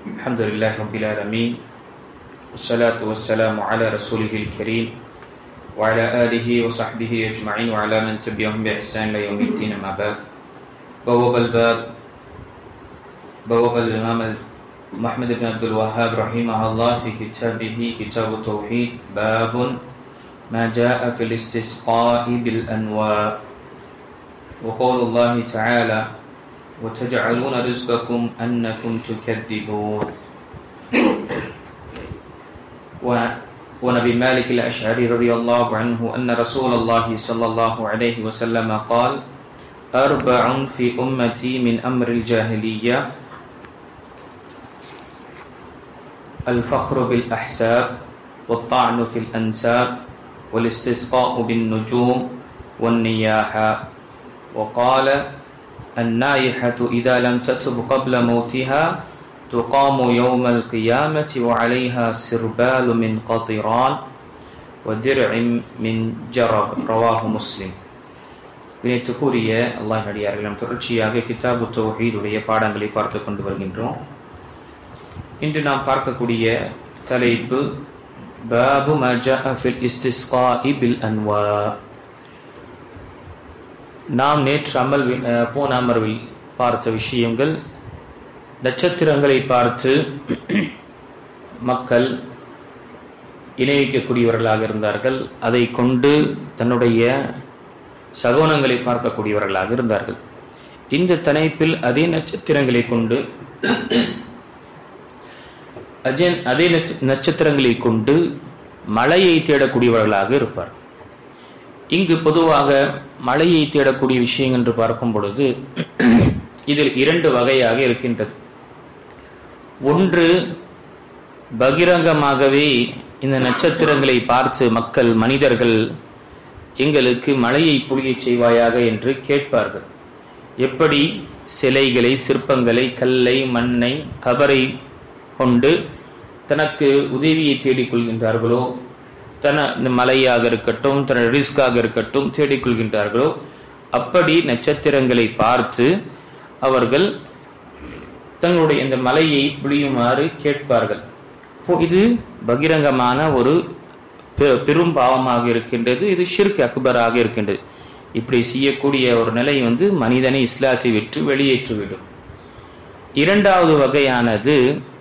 الحمد لله رب العالمين والصلاة والسلام على رسوله الكريم وعلى آله وصحبه أجمعين وعلى من تبعهم بإحسان إلى يوم الدين. أما بعد. بواب الإمام محمد بن عبد الوهاب رحمه الله في كتابه كتاب التوحيد باب ما جاء في الاستسقاء بالأنواع. وقول الله تعالى وتجعلون رزقكم أنكم تكذبون. ونبي مالك الأشعري رضي الله عنه أن رسول الله صلى الله عليه وسلم قال أربع في أمتي من أمر الجاهلية الفخر بالأحساب والطعن في الأنساب والاستسقاء بالنجوم والنياحة. وقال النائحة إذا لم تتب قبل موتها تقام يوم القيامة وعليها سربال من قطران ودرع من جرب. رواه مسلم. வினைத்துக்குரிய அல்லாஹ் அடியார்களும் தொடர்ச்சியாக கிதாபு தௌஹீதுடைய பாடங்களை பார்த்து கொண்டு வருகின்றோம். இன்று நாம் பார்க்கக்கூடிய தலைப்பு பாபு மா ஜாஅ ஃபில் இஸ்திஸ்காஇ பில் அன்வா. நாம் நேற்று போன அமர்வில் பார்த்த விஷயங்கள், நட்சத்திரங்களை பார்த்து மக்கள் இணைவிக்கக்கூடியவர்களாக இருந்தார்கள். அதை கொண்டு தன்னுடைய சகுனங்களை பார்க்கக்கூடியவர்களாக இருந்தார்கள். இந்த தலைப்பில் அதே நட்சத்திரங்களை கொண்டு மழையை தேடக்கூடியவர்களாக இருப்பார். இங்கு பொதுவாக மழையை தேடக்கூடிய விஷயம் என்று பார்க்கும் பொழுது இதில் இரண்டு வகையாக இருக்கின்றது. ஒன்று, பகிரங்கமாகவே இந்த நட்சத்திரங்களை பார்த்து மக்கள் மனிதர்கள் எங்களுக்கு மழையை பொழியச் செய்வாயாக என்று கேட்பார்கள். எப்படி சிலைகளை, சிற்பங்களை, கல்லை, மண்ணை, கபரை கொண்டு தனக்கு உதவியை தேடிக்கொள்கின்றார்களோ, மலையாக இருக்கட்டும், தன ரிஸ்காக இருக்கட்டும் தேடிக்கொள்கின்றார்களோ, அப்படி நட்சத்திரங்களை பார்த்து அவர்கள் தங்களுடைய இந்த மலையை பொழியுமாறு கேட்பார்கள். இது பகிரங்கமான ஒரு பெரும் பாவமாக இருக்கின்றது. இது ஷிர்க் அக்பராக இருக்கின்றது. இப்படி செய்யக்கூடிய ஒரு நிலை மனிதனை இஸ்லாத்தை விட்டு வெளியேற்றிவிடும். இரண்டாவது வகையானது,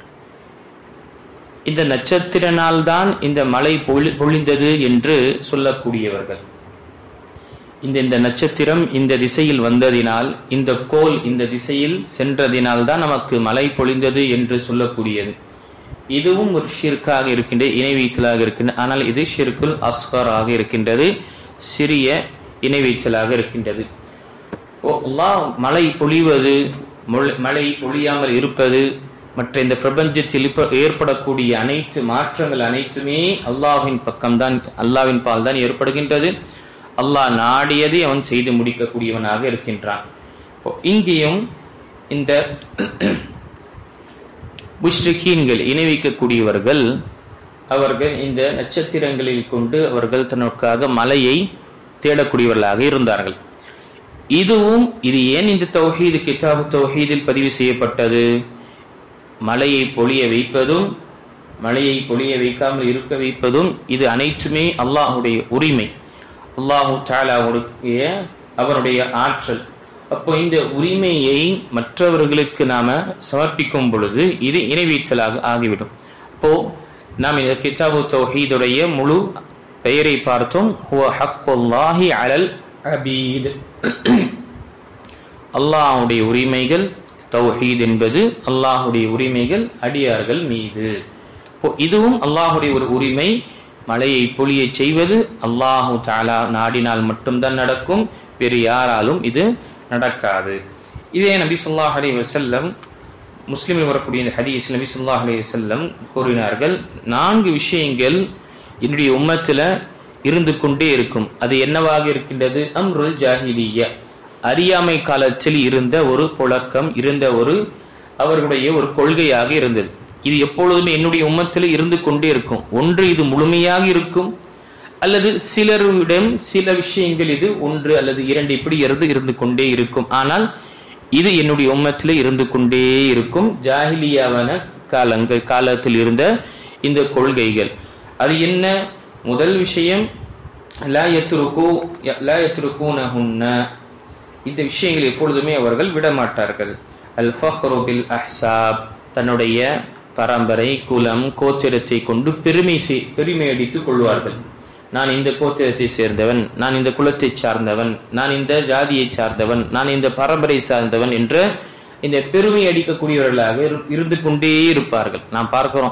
இந்த நட்சத்திரனால் தான் இந்த மழை பொழிந்தது என்று சொல்லக்கூடியவர்கள். இந்த நட்சத்திரம் இந்த திசையில் வந்ததினால், இந்த கோல் இந்த திசையில் சென்றதினால் தான் நமக்கு மழை பொழிந்தது என்று சொல்லக்கூடியது. இதுவும் ஒரு ஷிர்காக இருக்கின்றது, இணைவைத்தலாக இருக்கின்றது. ஆனால் இது ஷிர்குல் அஸ்கராக இருக்கின்றது, சிறிய இணைவைத்தலாக இருக்கின்றது. மழை பொழிவது, மழை பொழியாமல் இருப்பது, மற்ற இந்த பிரபஞ்சத்தில் ஏற்படக்கூடிய அனைத்து மாற்றங்கள் அனைத்துமே அல்லாஹ்வின் பக்கம்தான், அல்லாஹ்வின் பால் தான் ஏற்படுகின்றது. அல்லாஹ் நாடியதை அவன் செய்து முடிக்கக்கூடியவனாக இருக்கின்றான். இங்கேயும் இந்த முஷ்ரிக்கீன்கள், இணைவிக்கக்கூடியவர்கள், அவர்கள் இந்த நட்சத்திரங்களில் கொண்டு அவர்கள் தனக்காக மலையை தேடக்கூடியவர்களாக இருந்தார்கள். இது ஏன் இந்த தௌஹீது கிதாபு தௌஹீதில் பதிவு செய்யப்பட்டது? மலையை பொழிய வைப்பதும், மலையை பொழிய வைக்காமல் இருக்க வைப்பதும், இது அனைத்துமே அல்லாஹுடைய உரிமை, அல்லாஹு தஆலாவுடைய அவனுடைய ஆற்றல். அப்போ இந்த உரிமையை மற்றவர்களுக்கு நாம சமர்ப்பிக்கும் பொழுது இது இணைவைத்தலாக ஆகிவிடும். அப்போ நாம் இந்த கிதாபு தௌஹீதுடைய முழு பெயரை பார்த்தோம். ஹுவ ஹக்குல்லாஹி அலல் அபீத். அல்லாஹ்வுடைய உரிமைகள், தௌஹீத் என்பது அல்லாஹுடைய உரிமைகள் அடியார்கள் மீது. இதுவும் அல்லாஹுடைய ஒரு உரிமை. மழையை பொழிய செய்வது அல்லாஹு தஆலா நாடினால் மட்டும்தான் நடக்கும், வேறு யாராலும் இது நடக்காது. இதே நபி ஸல்லல்லாஹு அலைஹி வஸல்லம், முஸ்லிமில் வரக்கூடிய இந்த ஹதீஸ், நபி ஸல்லல்லாஹு அலைஹி வஸல்லம் கூறினார்கள், 4 விஷயங்கள் என்னுடைய உம்மத்துல இருந்து கொண்டே இருக்கும். அது என்னவாக இருக்கின்றது? அம்ருல் ஜாஹிலிய்யா, அறியாமை காலத்தில் இருந்த ஒரு புழக்கம், இருந்த ஒரு அவர்களுடைய ஒரு கொள்கையாக இருந்தது. இது எப்பொழுதுமே என்னுடைய உம்மத்தில் இருந்து கொண்டே இருக்கும். ஒன்று இது முழுமையாக இருக்கும், அல்லது சிலரிடம் சில விஷயங்கள் இது 1 அல்லது 2 இப்படி இருந்து கொண்டே இருக்கும். ஆனால் இது என்னுடைய உம்மத்திலே இருந்து கொண்டே இருக்கும். ஜாஹிலியாவான காலத்தில் இருந்த இந்த கொள்கைகள். அது என்ன? முதல் விஷயம் லா யத்ருகூனஹுன்ன, இந்த விஷயங்கள் எப்பொழுதுமே அவர்கள் விடமாட்டார்கள். அல் ஃபஹ்ரு பில் அஹ்சாப், தன்னுடைய பரம்பரை குலம் கோத்திரத்தை கொண்டு பெருமை அடித்துக் கொள்வார்கள். நான் இந்த கோத்திரத்தை சேர்ந்தவன், நான் இந்த குலத்தை சார்ந்தவன், நான் இந்த ஜாதியை சார்ந்தவன், நான் இந்த பரம்பரை சார்ந்தவன் என்ற இந்த பெருமை அடிக்கக்கூடியவர்களாக இருந்து கொண்டே இருப்பார்கள். நாம் பார்க்கிறோம்,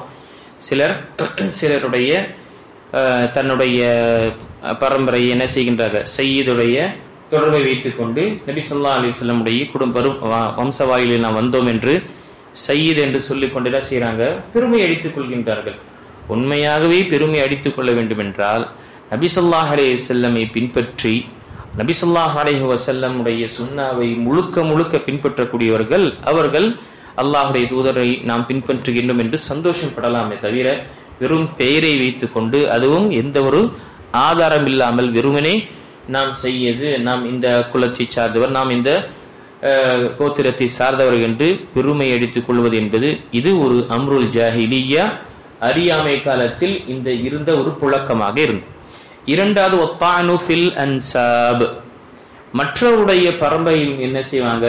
சிலருடைய தன்னுடைய பரம்பரை என்ன செய்கின்றார்கள், சையீதுடைய தொடர்பை வைத்துக் கொண்டு நபி ஸல்லல்லாஹு அலைஹி வஸல்லம் உடைய வம்சவாயிலில் நாம் வந்தோம் என்று சையீத் என்று சொல்லிக் கொண்டு என்ன செய்யறாங்க, பெருமை அடித்துக் கொள்கின்றார்கள். உண்மையாகவே பெருமை அடித்துக் கொள்ள வேண்டும் என்றால் நபி ஸல்லல்லாஹு அலைஹி வஸல்லமை பின்பற்றி நபி ஸல்லல்லாஹு அலைஹி வஸல்லம் உடைய சுன்னாவை முழுக்க பின்பற்றக்கூடியவர்கள் அவர்கள் அல்லாஹ்வுடைய தூதரை நாம் பின்பற்றுகின்றோம் என்று சந்தோஷப்படலாமே தவிர, வெறும் பெயரை வைத்துக் கொண்டு அதுவும் எந்த ஒரு ஆதாரம் இல்லாமல் வெறுமனே நாம் செய்யது, நாம் இந்த குலத்தை சார்ந்தவர், நாம் இந்த கோத்திரத்தை சார்ந்தவர்கள் என்று பெருமை அடித்துக் கொள்வது என்பது இது ஒரு அம்ருல் ஜாஹிலியா, அறியாமை காலத்தில் இந்த இருந்த ஒரு புழக்கமாக இருந்தது. இரண்டாவது ஒத்தானு ஃபில் அன்சாப், மற்றவருடைய பரம்பரையில் என்ன செய்வாங்க,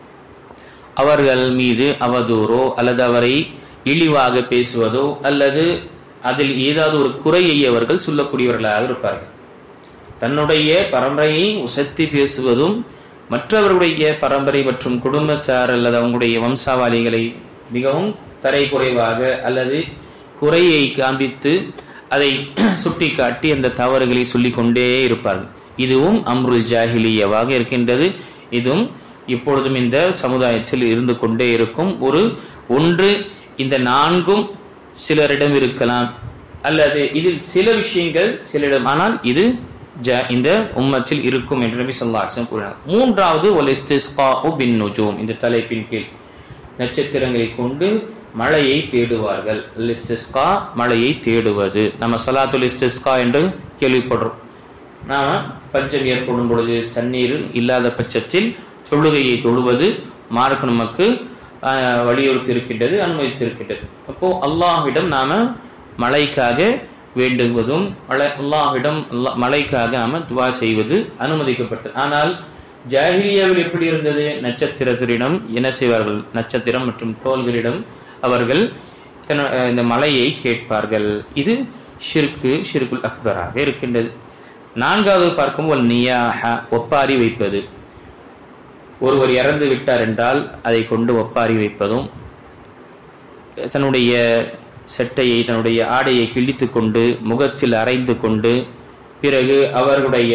அவர்கள் மீது அவதூறோ அல்லது அவரை இழிவாக பேசுவதோ அல்லது அதில் ஏதாவது ஒரு குறையை அவர்கள் சொல்லக்கூடியவர்களாக இருப்பார்கள். தன்னுடைய பரம்பரையை உசத்தி பேசுவதும் மற்றவர்களுடைய பரம்பரை மற்றும் குடும்பத்தார் அல்லது அவங்களுடைய வம்சாவளிகளை மிகவும் தரை குறைவாக அல்லது குறையை காண்பித்து அதை சுட்டி காட்டி அந்த தவறுகளை சொல்லிக் கொண்டே இருப்பார்கள். இதுவும் அம்ருல் ஜாஹிலியாவாக இருக்கின்றது. இதுவும் இப்பொழுதும் இந்த சமுதாயத்தில் இருந்து கொண்டே இருக்கும். ஒன்று இந்த நான்கும் சிலரிடம் இருக்கலாம் அல்லது இதில் சில விஷயங்கள் சிலரிடம், ஆனால் இது இந்த உம்மத்தில் இருக்கும் என்று நபி ஸல்லல்லாஹு அலைஹி வஸல்லம் கூறினார். மூன்றாவது வல் இஸ்திஸ்காஉ பின் நுஜூம், இந்த தலைப்பின் கீழ் நட்சத்திரங்களை கொண்டு மழையை தேடுவார்கள். அல் இஸ்திஸ்கா, மழையை தேடுவது. நம்ம ஸலாத்துல் இஸ்திஸ்கா என்று கேள்விப்படுறோம். நாம பஞ்சம் ஏற்படும் பொழுது தண்ணீர் இல்லாத பட்சத்தில் தொழுகையை தொழுவது மார்க்கம் நமக்கு வலியுறுத்தி இருக்கின்றது, அனுமதித்திருக்கின்றது. அப்போ அல்லாஹ்விடம் நாம மழைக்காக வேண்டுவதும் அல்லாஹ்விடம் மழைக்காக நாம துவா செய்வது அனுமதிக்கப்பட்டது. ஆனால் ஜாஹிலியாவில் எப்படி இருந்தது, நட்சத்திரத்திடம் என்ன செய்வார்கள், நட்சத்திரம் மற்றும் கோள்களிடம் அவர்கள் இந்த மலையை கேட்பார்கள். இது ஷிர்குல் அக்பராக இருக்கின்றது. நான்காவது பார்க்கும் நியாஹா, ஒப்பாரி வைப்பது. ஒருவர் இறந்து விட்டார் என்றால் அதை கொண்டு ஒப்பாரி வைப்பதும், தன்னுடைய செட்டையை தன்னுடைய ஆடையை கிழித்து கொண்டு முகத்தில் அரைந்து கொண்டு பிறகு அவர்களுடைய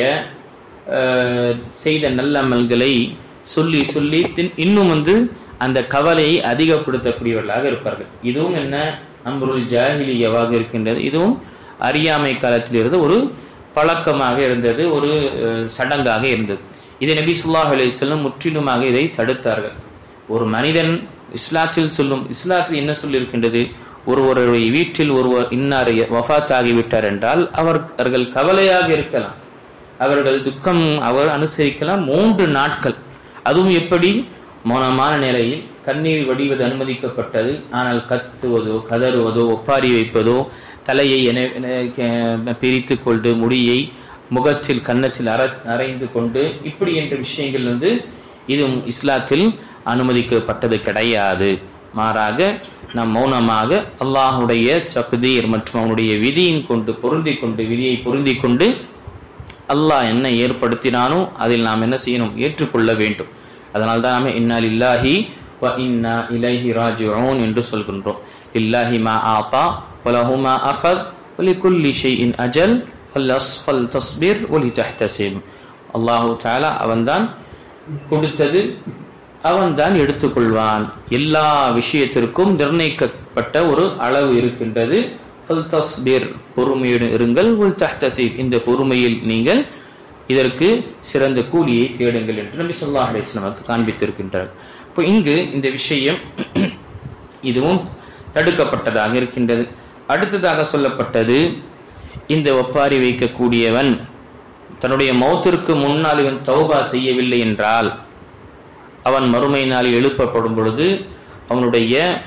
செய்த நல்லமல்களை சொல்லி சொல்லி இன்னும் அந்த கவலையை அதிகப்படுத்தக்கூடியவர்களாக இருப்பார்கள். இதுவும் என்ன, அம்ருல் ஜாஹிலியாவாக இருக்கின்றது. இதுவும் அறியாமை காலத்தில் இருந்த ஒரு பழக்கமாக இருந்தது, ஒரு சடங்காக இருந்தது. இதை நபி ஸல்லல்லாஹு அலைஹி வஸல்லம் முற்றிலுமாக இதை தடுத்தார்கள். ஒரு மனிதன் இஸ்லாத்தில் என்ன சொல்லி இருக்கின்றது, ஒருவருடைய வீட்டில் ஒருவர் இன்னார் வஃபாத் ஆகிவிட்டார் என்றால் அவர்கள் கவலையாக இருக்கலாம், அவர்கள் துக்கம் அவர் அனுசரிக்கலாம் 3 நாட்கள். அதுவும் எப்படி, மௌனமான நிலையில் கண்ணீர் வடிவது அனுமதிக்கப்பட்டது. ஆனால் கத்துவதோ கதறுவதோ ஒப்பாரி வைப்பதோ தலையை பிரித்து கொண்டு முடியை முகத்தில் கன்னத்தில் அரைந்து கொண்டு இப்படி என்ற விஷயங்கள் இது இஸ்லாத்தில் அனுமதிக்கப்பட்டது கிடையாது. மாறாக நாம் மௌனமாக அல்லாஹுடைய தக்தீர் மற்றும் அவனுடைய விதியின் கொண்டு விதியை பொருந்தி கொண்டு அல்லாஹ் என்ன ஏற்படுத்தினானோ அதில் நாம் என்ன செய்யணும், ஏற்றுக்கொள்ள வேண்டும். அதனால்தான் நாம இன்னா லில்லாஹி வ இன்னா இலைஹி ராஜிஊன் என்று சொல்கின்றோம். லில்லாஹி மா ஆதா வலஹு மா அஹத் வலிகுல்லி ஷைஇன் அஜல் ஃபல் தஸ்பிர் வலிதஹ்தசிப். அல்லாஹ் தஆலா அவன்தான் கொடுத்தது, அவன்தான் எடுத்துக்கொள்வான். எல்லா விஷயத்திற்கும் நிர்ணயிக்கப்பட்ட ஒரு அளவு இருக்கின்றது. ஃபல் தஸ்பிர், பொறுமையுடன் இருங்கள். வலிதஹ்தசிப், இந்த பொறுமையில் நீங்கள் இதற்கு சிறந்த கூலியை தேடுங்கள் என்று நபி ஸல்லல்லாஹு அலைஹி வஸல்லம் காண்பித்திருக்கின்றார். இப்போ இங்கு இந்த விஷயம் இதுவும் தடுக்கப்பட்டதாக இருக்கின்றது. அடுத்ததாக சொல்லப்பட்டது, இந்த ஒப்பாரி வைக்கக்கூடியவன் தன்னுடைய மௌத்திற்கு முன்னால் இவன் தௌபா செய்யவில்லை என்றால் அவன் மறுமை நாளில் எழுப்பப்படும் பொழுது அவனுடைய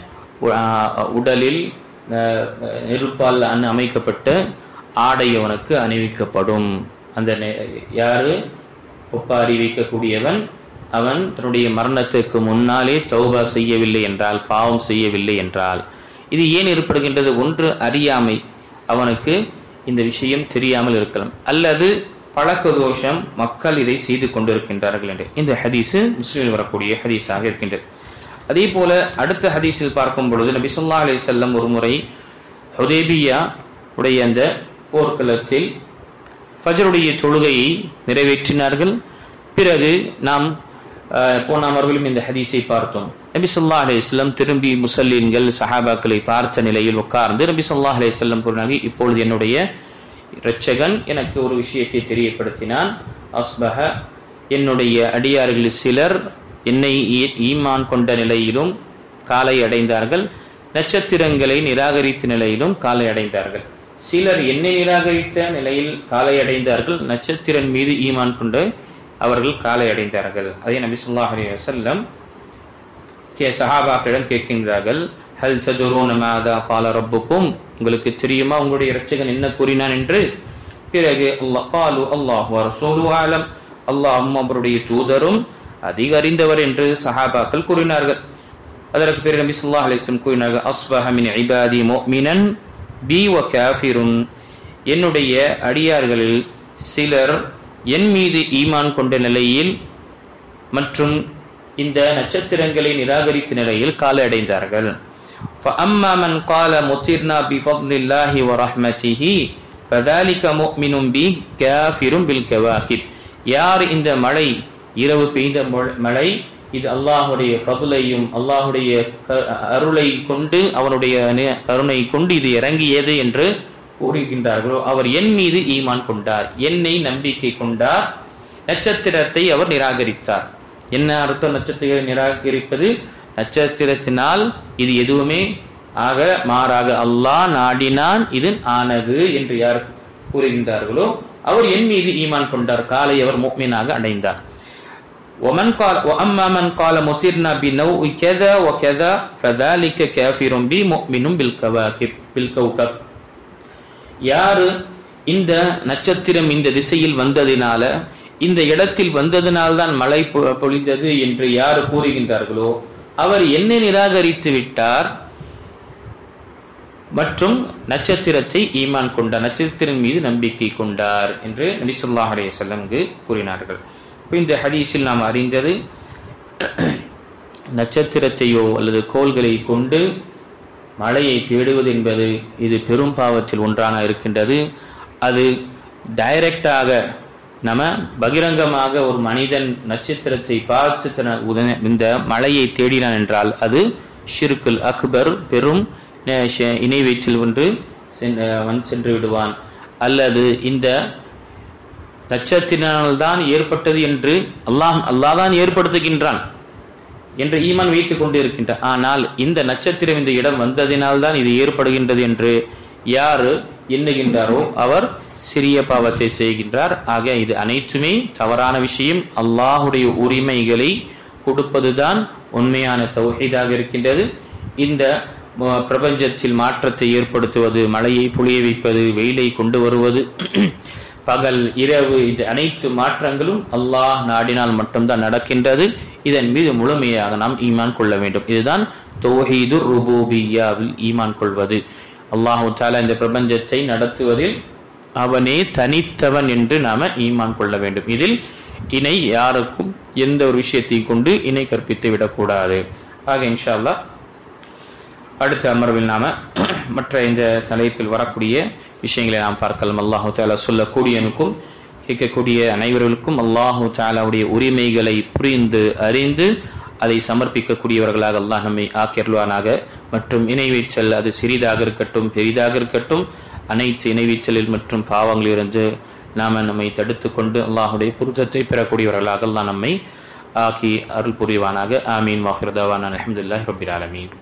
உடலில் நெருப்பால் அமைக்கப்பட்ட ஆடை அவனுக்கு அணிவிக்கப்படும். அந்த யாரு ஒப்பாரி வைக்கக்கூடியவன், அவன் தன்னுடைய மரணத்துக்கு முன்னாலே தௌபா செய்யவில்லை என்றால், பாவம் செய்யவில்லை என்றால், இது ஏன் ஏற்படுகின்றது? ஒன்று அறியாமை, அவனுக்கு இந்த விஷயம் தெரியாமல் இருக்கலாம், அல்லது பழக்க தோஷம், மக்கள் இதை செய்து கொண்டிருக்கின்றார்கள் என்று இந்த ஹதீஸ் முஸ்லிமில் வரக்கூடிய ஹதீஸாக இருக்கின்றது. அதே போல அடுத்த ஹதீஸில் பார்க்கும் பொழுது நபி ஸல்லல்லாஹு அலைஹி வஸல்லம் ஒரு முறை ஹுதைபியா உடைய அந்த போர்க்களத்தில் ஃபஜ்ருடைய தொழுகையை நிறைவேற்றினார்கள். பிறகு நாம் போன அமர்விலும் இந்த ஹதீஸை பார்த்தோம். நபி ஸல்லல்லாஹு அலைஹி வஸல்லம் திரும்பி முஸல்லீன்கள் சஹாபாக்களை பார்த்த நிலையில் உட்கார்ந்து நபி ஸல்லல்லாஹு அலைஹி வஸல்லம் கூறினார்கள், இப்பொழுது என்னுடைய இரட்சகன் எனக்கு ஒரு விஷயத்தை தெரியப்படுத்தினான். அஸ்பஹ, என்னுடைய அடியார்களில் சிலர் என்னை ஈமான் கொண்ட நிலையிலும் காலை அடைந்தார்கள், நட்சத்திரங்களை நிராகரித்த நிலையிலும் காலை அடைந்தார்கள். சிலர் என்னை நிராகரித்த நிலையில் காலை அடைந்தார்கள், நட்சத்திரன் மீது ஈமான் கொண்டு அவர்கள் காலை அடைந்தார்கள். அதே நபி ஸல்லல்லாஹு அலைஹி வஸல்லம் சஹாபாக்களிடம் கேட்கின்றார்கள், ஹல் ததுரூன மாதா கால ரப்புக்கும், உங்களுக்கு தெரியுமா உங்களுடைய இரட்சகன் என்ன கூறினான் என்று? பிறகு அல்லாஹ் வ ரசூலுஹு அலம், அல்லாஹ்வும் அவருடைய தூதரும் அதிக அறிந்தவர் என்று சஹாபாக்கள் கூறினார்கள். அதற்கு பிறகு நபி ஸல்லல்லாஹு அலைஹி வஸல்லம் கூறினார்கள், அஸ்பஹ மின் இபாதி முஃமினன் பி வ காஃபிருன், என்னுடைய அடியார்களில் சிலர் என் மீது ஈமான் கொண்ட நிலையில் மற்றும் இந்த நட்சத்திரங்களை நிராகரித்த நிலையில் காலை அடைந்தார்கள். فَأَمَّا مَنْ قَالَ مُطِرْنَا بِفَضْلِ اللَّهِ وَرَحْمَتِهِ فَذَلِكَ مُؤْمِنٌ بِهِ كَافِرٌ بِالْكَوَاكِبِ, யார் இந்த மழை, இரவு பெய்த மழை, இது அல்லாஹுடைய ஃபضலையும் அல்லாஹுடைய அருளை கொண்டு அவனுடைய கருணை கொண்டு இது இறங்கியது என்று கூறுகின்றார்களோ அவர் என் மீது ஈமான் கொண்டார், என்னை நம்பிக்கை கொண்டார், நட்சத்திரத்தை அவர் நிராகரித்தார். என்ன அர்த்தம் நட்சத்திரத்தை நிராகரிப்பது? நட்சத்திரத்தினால் இது எதுவுமே ஆக மாறாக அல்லாஹ் நாடினான் இது ஆனது என்று யார் கூறுகின்றார்களோ அவர் என் மீது ஈமான் கொண்டார், காலை அவர் முஃமினாக அடைந்தார். وَأَمَّا مَنْ قَالَ مُطِرْنَا بِنَوْءِ كَذَا وَكَذَا فَذَلِكَ كَافِرٌ بِي مُؤْمِنٌ بِالْكَوْكَبِ, யாரு இந்த நட்சத்திரம் இந்த திசையில் வந்ததினால இந்த இடத்தில் வந்ததினால்தான் மழை பொழிந்தது என்று யார் கூறுகின்றார்களோ அவர் என்னை நிராகரித்து விட்டார் மற்றும் நட்சத்திரத்தை ஈமான் கொண்டார், நட்சத்திரம் மீது நம்பிக்கை கொண்டார் என்று நபி ஸல்லல்லாஹு அலைஹி வஸல்லம் கூறினார்கள். இந்த ஹதீஸில் நாம் அறிந்தது, நட்சத்திரத்தையோ அல்லது கோள்களை கொண்டு மழையை தேடுவது என்பது இது பெரும் பாவத்தில் ஒன்றான இருக்கின்றது. அது டைரக்டாக நம்ம பகிரங்கமாக ஒரு மனிதன் நட்சத்திரத்தை பார்த்து இந்த மழையை தேடினான் என்றால் அது ஷிர்குல் அக்பர், பெரும் இணை வைற்றில் ஒன்று சென்று விடுவான். அல்லது இந்த நட்சத்திரத்தினால்தான் ஏற்பட்டது என்று அல்லாஹ் தான் ஏற்படுத்துகின்றான் என்று ஈமான் வைத்துக் கொண்டு இருக்கின்றான். ஆனால் இந்த நட்சத்திரம் இந்த இடம் வந்ததினால்தான் இது ஏற்படுகின்றது என்று யாரு எண்ணுகின்றாரோ அவர் சிறிய பாவத்தை செய்கின்றார். ஆக இது அனைத்துமே தவறான விஷயம். அல்லாஹுடைய உரிமைகளை கொடுப்பதுதான் உண்மையான தௌஹீதாக இருக்கின்றது. இந்த பிரபஞ்சத்தில் மாற்றத்தை ஏற்படுத்துவது, மழையை பொழிய வைப்பது, வெயிலை கொண்டு வருவது, பகல் இரவு, இது அனைத்து மாற்றங்களும் அல்லாஹ் நாடினால் மட்டும்தான் நடக்கின்றது. இதன் மீது முழுமையாக நாம் ஈமான் கொள்ள வேண்டும். இதுதான் தௌஹீது ருபூபிய்யாவில் ஈமான் கொள்வது. அல்லாஹு தஆலா இந்த பிரபஞ்சத்தை நடத்துவதில் அவனே தனித்தவன் என்று நாம ஈமான் கொள்ள வேண்டும். இதில் இணை யாருக்கும் எந்த ஒரு விஷயத்தை கொண்டு இணை கற்பித்து விடக்கூடாது. ஆக இன்ஷா அல்லாஹ் அடுத்த அமர்வில் நாம மற்ற இந்த தலைப்பில் வரக்கூடிய விஷயங்களை நாம் பார்க்கலாம். அல்லாஹு தஆலா சொல்லக்கூடியனுக்கும் கேட்கக்கூடிய அனைவர்களுக்கும் அல்லாஹு தஆலாவுடைய உரிமைகளை புரிந்து அறிந்து அதை சமர்ப்பிக்கக்கூடியவர்களாக அல்லாஹ் நம்மை ஆக்கியருள்வானாக. மற்றும் இணை வைத்தல் அது சிறிதாக இருக்கட்டும் பெரிதாக இருக்கட்டும், அனைத்து இணை வைத்தலில் மற்றும் பாவங்களிலிருந்து நம்மை தடுத்து கொண்டு அல்லாஹுடைய பொருத்தத்தை பெறக்கூடியவர்களாக அல்லாஹ் நம்மை ஆக்கி அருள் புரிவானாக. ஆமீன். வாஹிர் தவானா அல்ஹம்துலில்லாஹி ரப்பில் ஆலமீன்.